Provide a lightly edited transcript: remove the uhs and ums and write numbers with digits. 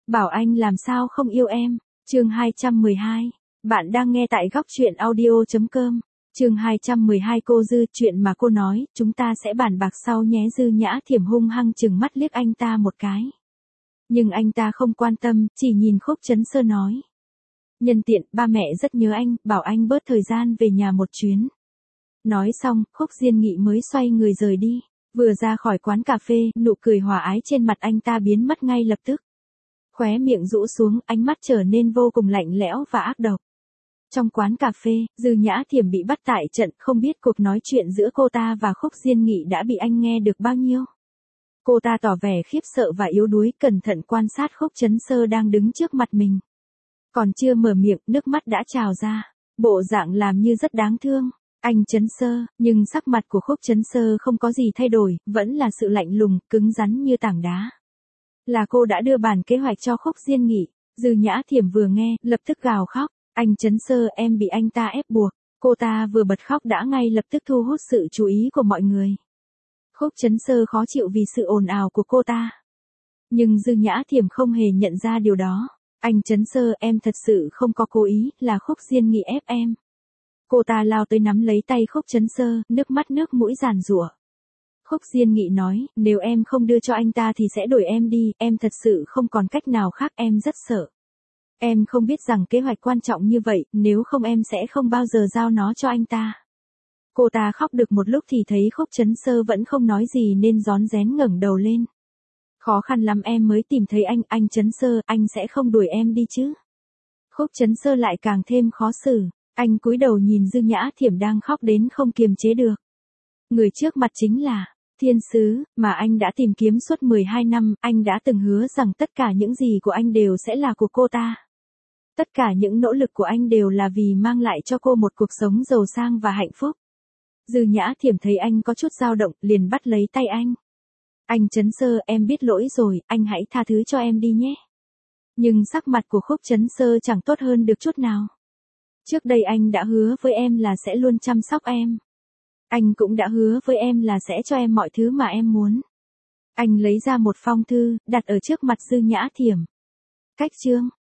Bảo anh làm sao không yêu em. Chương 212. Bạn đang nghe tại góc truyện audio.com. Chương 212. Cô Dư, chuyện mà cô nói, chúng ta sẽ bàn bạc sau nhé. Dư Nhã Thiểm hung hăng chừng mắt liếc anh ta một cái. Nhưng anh ta không quan tâm, chỉ nhìn Khúc Chấn Sơ nói. Nhân tiện, ba mẹ rất nhớ anh, bảo anh bớt thời gian về nhà một chuyến. Nói xong, Khúc Diên Nghị mới xoay người rời đi. Vừa ra khỏi quán cà phê, nụ cười hòa ái trên mặt anh ta biến mất ngay lập tức. Khóe miệng rũ xuống, ánh mắt trở nên vô cùng lạnh lẽo và ác độc. Trong quán cà phê, Dư Nhã Thiểm bị bắt tại trận, không biết cuộc nói chuyện giữa cô ta và Khúc Diên Nghị đã bị anh nghe được bao nhiêu. Cô ta tỏ vẻ khiếp sợ và yếu đuối, cẩn thận quan sát Khúc Chấn Sơ đang đứng trước mặt mình. Còn chưa mở miệng, nước mắt đã trào ra, bộ dạng làm như rất đáng thương. Anh Chấn Sơ, nhưng sắc mặt của Khúc Chấn Sơ không có gì thay đổi, vẫn là sự lạnh lùng, cứng rắn như tảng đá. Là cô đã đưa bản kế hoạch cho Khúc Diên Nghị. Dư Nhã Thiểm vừa nghe, lập tức gào khóc. Anh Chấn Sơ, em bị anh ta ép buộc. Cô ta vừa bật khóc đã ngay lập tức thu hút sự chú ý của mọi người. Khúc Chấn Sơ khó chịu vì sự ồn ào của cô ta. Nhưng Dư Nhã Thiểm không hề nhận ra điều đó. Anh Chấn Sơ, em thật sự không có cố ý, là Khúc Diên Nghị ép em. Cô ta lao tới nắm lấy tay Khúc Chấn Sơ, nước mắt nước mũi giàn giụa. Khúc Diên Nghị nói, nếu em không đưa cho anh ta thì sẽ đuổi em đi, em thật sự không còn cách nào khác, em rất sợ. Em không biết rằng kế hoạch quan trọng như vậy, nếu không em sẽ không bao giờ giao nó cho anh ta. Cô ta khóc được một lúc thì thấy Khúc Chấn Sơ vẫn không nói gì nên rón rén ngẩng đầu lên. Khó khăn lắm em mới tìm thấy anh Chấn Sơ, anh sẽ không đuổi em đi chứ. Khúc Chấn Sơ lại càng thêm khó xử, anh cúi đầu nhìn Dư Nhã Thiểm đang khóc đến không kiềm chế được. Người trước mặt chính là thiên sứ, mà anh đã tìm kiếm suốt 12 năm, anh đã từng hứa rằng tất cả những gì của anh đều sẽ là của cô ta. Tất cả những nỗ lực của anh đều là vì mang lại cho cô một cuộc sống giàu sang và hạnh phúc. Dư Nhã Thiểm thấy anh có chút dao động, liền bắt lấy tay anh. Anh Chấn Sơ, em biết lỗi rồi, anh hãy tha thứ cho em đi nhé. Nhưng sắc mặt của Khúc Chấn Sơ chẳng tốt hơn được chút nào. Trước đây anh đã hứa với em là sẽ luôn chăm sóc em. Anh cũng đã hứa với em là sẽ cho em mọi thứ mà em muốn. Anh lấy ra một phong thư, đặt ở trước mặt Dư Nhã Thiểm. Cách chương